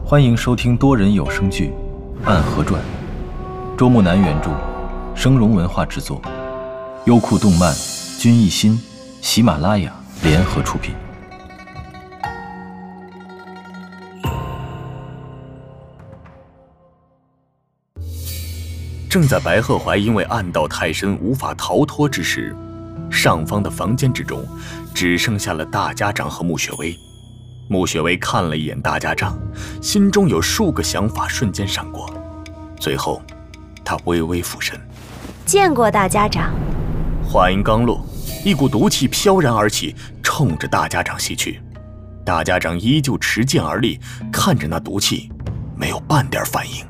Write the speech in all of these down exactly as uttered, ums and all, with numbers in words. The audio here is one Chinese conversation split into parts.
欢迎收听多人有声剧《暗河传》，周木南原著，声荣文化制作，优酷动漫、君艺心、喜马拉雅联合出品。 正在白鹤怀因为暗道太深无法逃脱之时，上方的房间之中只剩下了大家长和穆雪薇。穆雪薇看了一眼大家长，心中有数个想法瞬间闪过，最后她微微俯身， 见过大家长。 话音刚落，一股毒气飘然而起，冲着大家长袭去。大家长依旧持剑而立，看着那毒气，没有半点反应。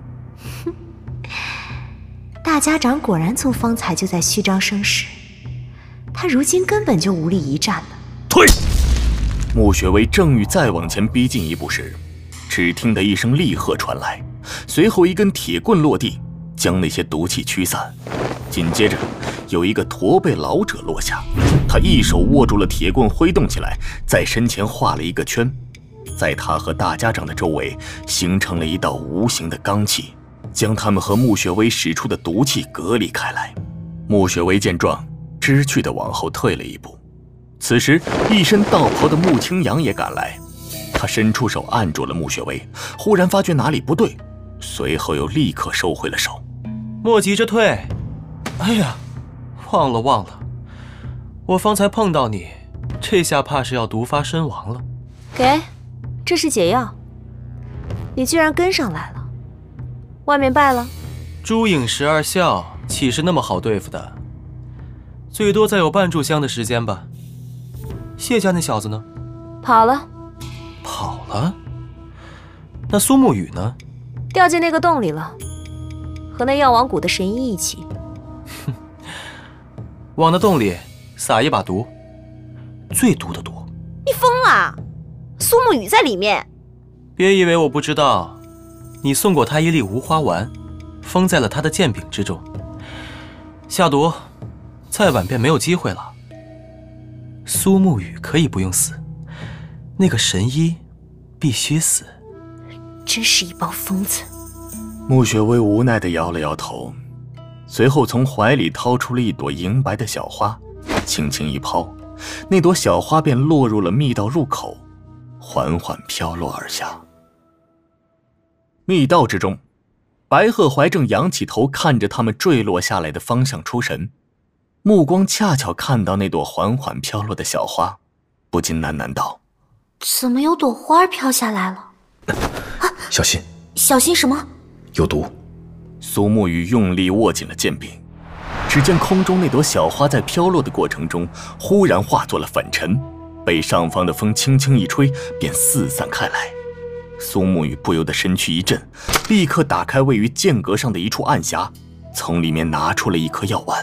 大家长果然从方才就在虚张声势，他如今根本就无力一战了。 退！穆雪薇正欲再往前逼近一步时，只听得一声厉喝传来，随后一根铁棍落地，将那些毒气驱散。紧接着，有一个驼背老者落下，他一手握住了铁棍，挥动起来，在身前画了一个圈，在他和大家长的周围形成了一道无形的罡气，将他们和穆雪薇使出的毒气隔离开来。穆雪薇见状，知趣地往后退了一步。此时，一身道袍的穆清扬也赶来，他伸出手按住了穆雪薇，忽然发觉哪里不对，随后又立刻收回了手。 莫急着退，哎呀，忘了忘了，我方才碰到你，这下怕是要毒发身亡了。 给，这是解药。你居然跟上来了，外面败了？ 朱影十二笑岂是那么好对付的？最多再有半炷香的时间吧。谢家那小子呢？ 跑了。 跑了？那苏沐雨呢？ 掉进那个洞里了，和那药王谷的神医一起。 哼，往那洞里撒一把毒，最毒的毒。 你疯了？苏沐雨在里面。 别以为我不知道，你送过他一粒无花丸，封在了他的剑柄之中。下毒，再晚便没有机会了。苏沐雨可以不用死，那个神医必须死。 真是一帮疯子。 穆雪薇无奈地摇了摇头，随后从怀里掏出了一朵银白的小花，轻轻一抛，那朵小花便落入了密道入口，缓缓飘落而下。密道之中，白鹤怀正仰起头看着他们坠落下来的方向出神，目光恰巧看到那朵缓缓飘落的小花，不禁喃喃道： 怎么有朵花飘下来了？ 啊，小心！ 小心什么？ 有毒！ 苏沐雨用力握紧了剑柄，只见空中那朵小花在飘落的过程中，忽然化作了粉尘，被上方的风轻轻一吹，便四散开来。苏沐雨不由得身躯一震，立刻打开位于剑阁上的一处暗匣，从里面拿出了一颗药丸。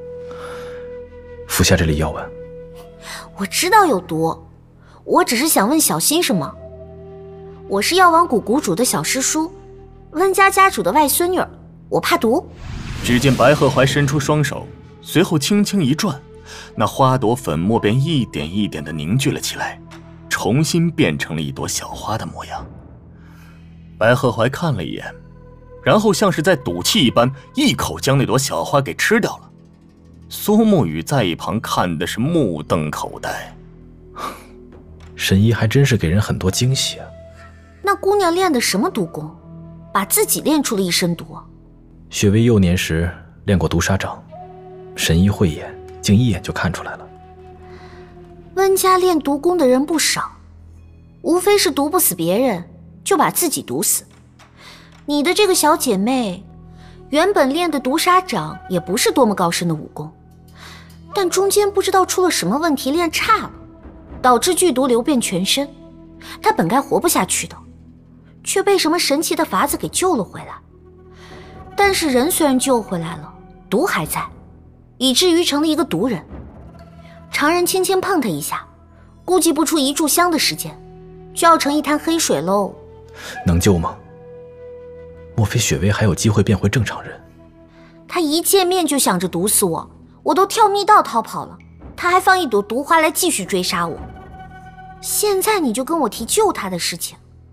服下这粒药丸。 我知道有毒，我只是想问小心什么。我是药王谷谷主的小师叔，温家家主的外孙女，我怕毒。 只见白鹤怀伸出双手，随后轻轻一转，那花朵粉末便一点一点地凝聚了起来，重新变成了一朵小花的模样。白鹤怀看了一眼，然后像是在赌气一般，一口将那朵小花给吃掉了。苏沐雨在一旁看的是目瞪口呆。 神医还真是给人很多惊喜啊。 那姑娘练的什么毒功，把自己练出了一身毒？ 雪薇幼年时练过毒杀掌，神医慧眼，竟一眼就看出来了。 温家练毒功的人不少，无非是毒不死别人，就把自己毒死。你的这个小姐妹，原本练的毒杀掌也不是多么高深的武功，但中间不知道出了什么问题，练差了，导致剧毒流遍全身。她本该活不下去的，却被什么神奇的法子给救了回来。但是人虽然救回来了，毒还在，以至于成了一个毒人。常人轻轻碰她一下，估计不出一炷香的时间，就要成一滩黑水喽。 能救吗？莫非雪薇还有机会变回正常人？ 她一见面就想着毒死我，我都跳密道逃跑了，她还放一朵毒花来继续追杀我。现在你就跟我提救她的事情，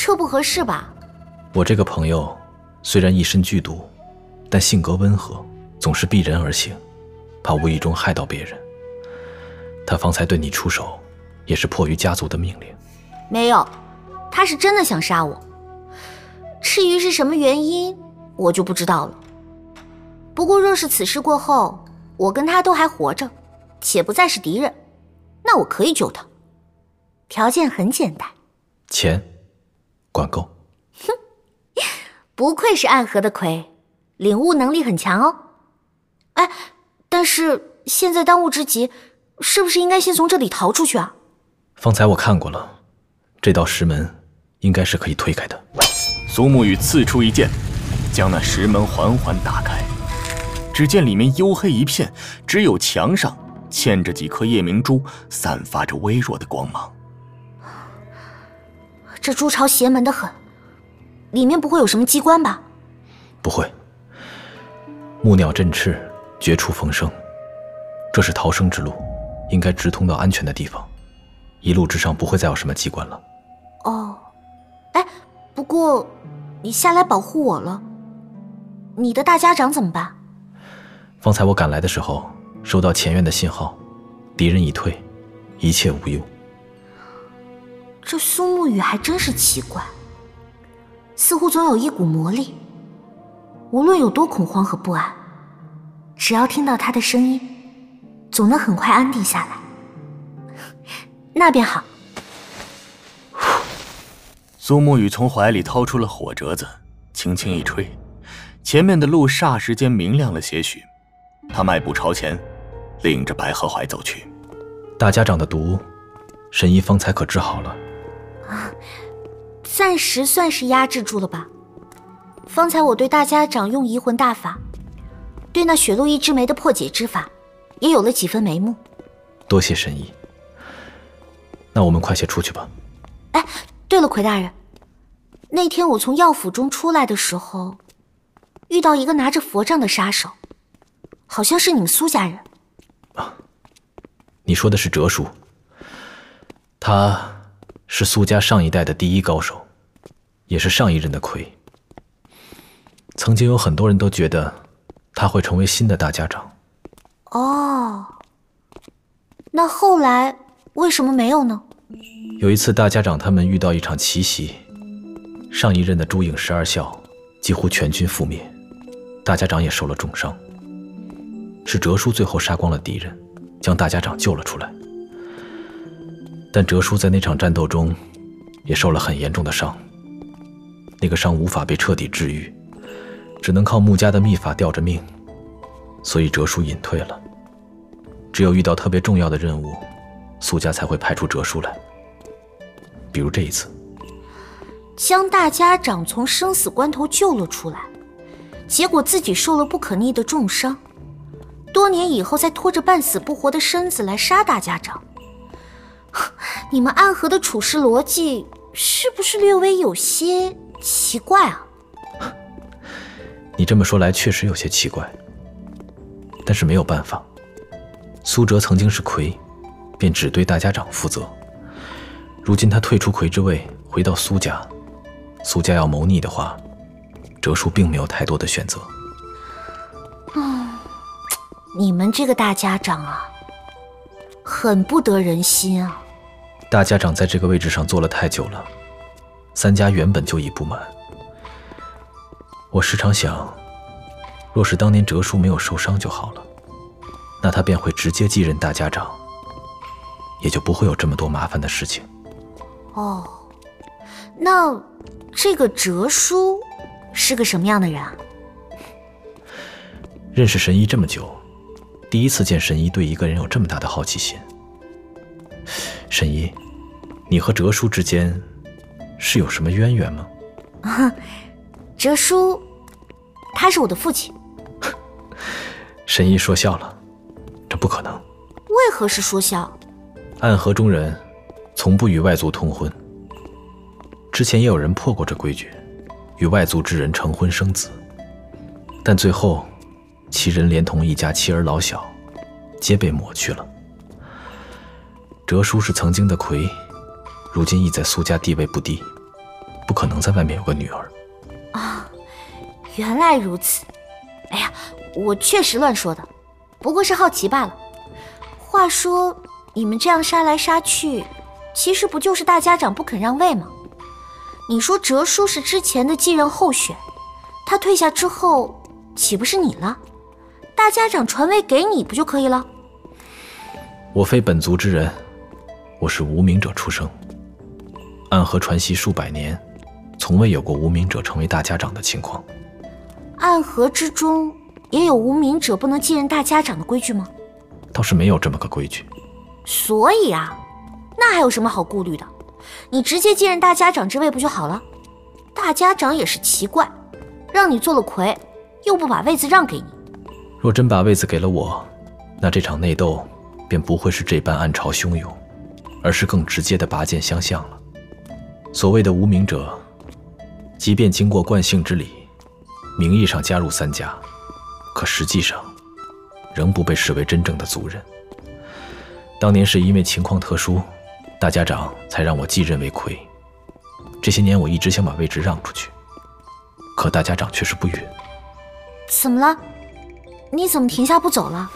这不合适吧？ 我这个朋友虽然一身剧毒，但性格温和，总是避人而行，怕无意中害到别人。他方才对你出手，也是迫于家族的命令。 没有，他是真的想杀我。至于是什么原因，我就不知道了。不过若是此事过后，我跟他都还活着，且不再是敌人，那我可以救他。条件很简单， 钱管够。 哼，不愧是暗河的魁，领悟能力很强哦。哎，但是现在当务之急，是不是应该先从这里逃出去啊？ 方才我看过了，这道石门应该是可以推开的。 苏沐雨刺出一剑，将那石门缓缓打开。只见里面黝黑一片，只有墙上嵌着几颗夜明珠，散发着微弱的光芒。 这朱巢邪门的很，里面不会有什么机关吧？ 不会。木鸟振翅，绝处逢生，这是逃生之路，应该直通到安全的地方。一路之上不会再有什么机关了。 哦，哎，不过你下来保护我了，你的大家长怎么办？ 方才我赶来的时候，收到前院的信号，敌人已退，一切无忧。 这苏沐雨还真是奇怪，似乎总有一股魔力，无论有多恐慌和不安，只要听到他的声音，总能很快安定下来。那便好。 苏沐雨从怀里掏出了火折子，轻轻一吹，前面的路霎时间明亮了些许。他迈步朝前，领着白鹤怀走去。 大家长的毒，神医方才可治好了？ 啊，暂时算是压制住了吧。方才我对大家长用移魂大法，对那血路一枝梅的破解之法，也有了几分眉目。 多谢神医。那我们快些出去吧。 哎，对了，魁大人，那天我从药府中出来的时候，遇到一个拿着佛杖的杀手，好像是你们苏家人。 啊，你说的是哲叔，他是苏家上一代的第一高手，也是上一任的魁。曾经有很多人都觉得他会成为新的大家长。 哦，那后来为什么没有呢？ 有一次大家长他们遇到一场奇袭，上一任的朱影十二校几乎全军覆灭，大家长也受了重伤。是哲叔最后杀光了敌人，将大家长救了出来。但哲叔在那场战斗中也受了很严重的伤，那个伤无法被彻底治愈，只能靠穆家的秘法吊着命，所以哲叔隐退了。只有遇到特别重要的任务，苏家才会派出哲叔来，比如这一次， 将大家长从生死关头救了出来，结果自己受了不可逆的重伤，多年以后再拖着半死不活的身子来杀大家长。你们暗河的处事逻辑是不是略微有些奇怪啊？ 你这么说来确实有些奇怪，但是没有办法，苏哲曾经是魁，便只对大家长负责。如今他退出魁之位，回到苏家，苏家要谋逆的话，哲叔并没有太多的选择。 嗯，你们这个大家长啊，很不得人心啊。 大家长在这个位置上坐了太久了，三家原本就已不满。我时常想，若是当年哲叔没有受伤就好了，那他便会直接继任大家长，也就不会有这么多麻烦的事情。 哦，那这个哲叔是个什么样的人啊？ 认识神医这么久，第一次见神医对一个人有这么大的好奇心。神医，你和哲叔之间是有什么渊源吗？ 啊，哲叔，他是我的父亲。 神医说笑了，这不可能。 为何是说笑？ 暗河中人从不与外族通婚，之前也有人破过这规矩，与外族之人成婚生子，但最后其人连同一家妻儿老小皆被抹去了。哲叔是曾经的魁，如今亦在苏家地位不低， 不可能在外面有个女儿。 啊，原来如此。哎呀，我确实乱说的，不过是好奇罢了。话说，你们这样杀来杀去，其实不就是大家长不肯让位吗？你说哲叔是之前的继任候选，他退下之后，岂不是你了？大家长传位给你不就可以了？ 我非本族之人，我是无名者出生。暗河传习数百年，从未有过无名者成为大家长的情况。 暗河之中也有无名者不能继任大家长的规矩吗？ 倒是没有这么个规矩。 所以啊，那还有什么好顾虑的？你直接继任大家长之位不就好了？大家长也是奇怪，让你做了魁，又不把位子让给你。 若真把位子给了我，那这场内斗便不会是这般暗潮汹涌，而是更直接的拔剑相向了。所谓的无名者，即便经过惯性之礼，名义上加入三家，可实际上仍不被视为真正的族人。当年是因为情况特殊，大家长才让我继任为魁。这些年我一直想把位置让出去，可大家长却是不允。 怎么了？你怎么停下不走了？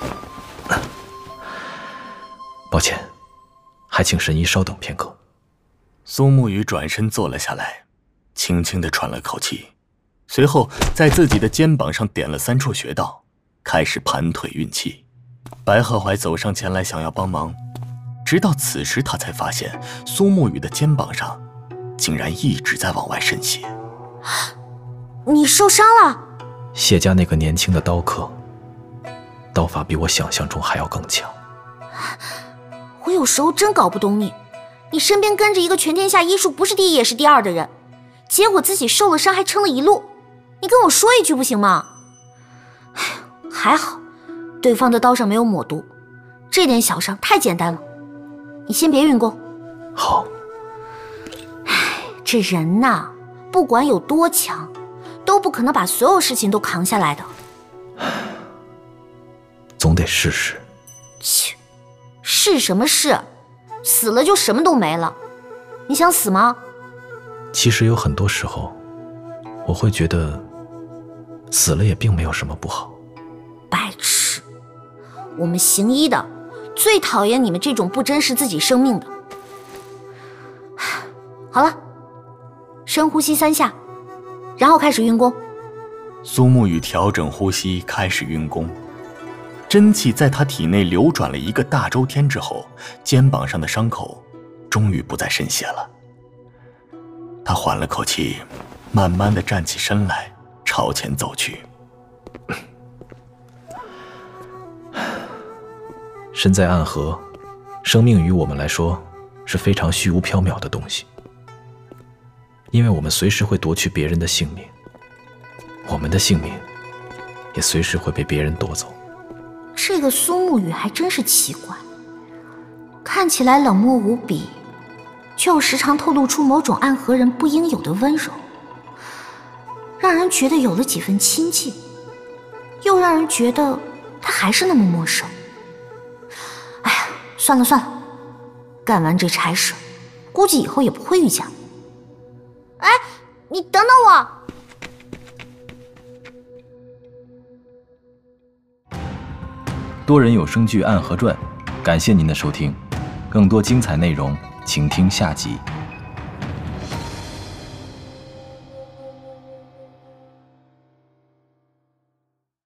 抱歉，还请神医稍等片刻。 苏沐雨转身坐了下来，轻轻地喘了口气，随后在自己的肩膀上点了三处穴道，开始盘腿运气。白鹤怀走上前来想要帮忙，直到此时他才发现苏沐雨的肩膀上竟然一直在往外渗血。 你受伤了？ 谢家那个年轻的刀客，刀法比我想象中还要更强。 我有时候真搞不懂你，你身边跟着一个全天下医术不是第一也是第二的人，结果自己受了伤还撑了一路，你跟我说一句不行吗？哎，还好对方的刀上没有抹毒，这点小伤太简单了。你先别运功。 好。 哎，这人呐，不管有多强，都不可能把所有事情都扛下来的。 总得试试。 切，是什么事？死了就什么都没了。你想死吗？ 其实有很多时候，我会觉得死了也并没有什么不好。 白痴！我们行医的最讨厌你们这种不珍视自己生命的。好了，深呼吸三下，然后开始运功。 苏沐雨调整呼吸，开始运功。真气在他体内流转了一个大周天之后，肩膀上的伤口终于不再渗血了。他缓了口气，慢慢地站起身来，朝前走去。 身在暗河，生命于我们来说是非常虚无缥缈的东西，因为我们随时会夺去别人的性命，我们的性命也随时会被别人夺走。 这个苏沐雨还真是奇怪，看起来冷漠无比，却又时常透露出某种暗河人不应有的温柔，让人觉得有了几分亲近，又让人觉得他还是那么陌生。哎呀，算了算了，干完这差事，估计以后也不会遇见了。哎，你等等我！ 多人有声剧《暗河传》，感谢您的收听，更多精彩内容，请听下集。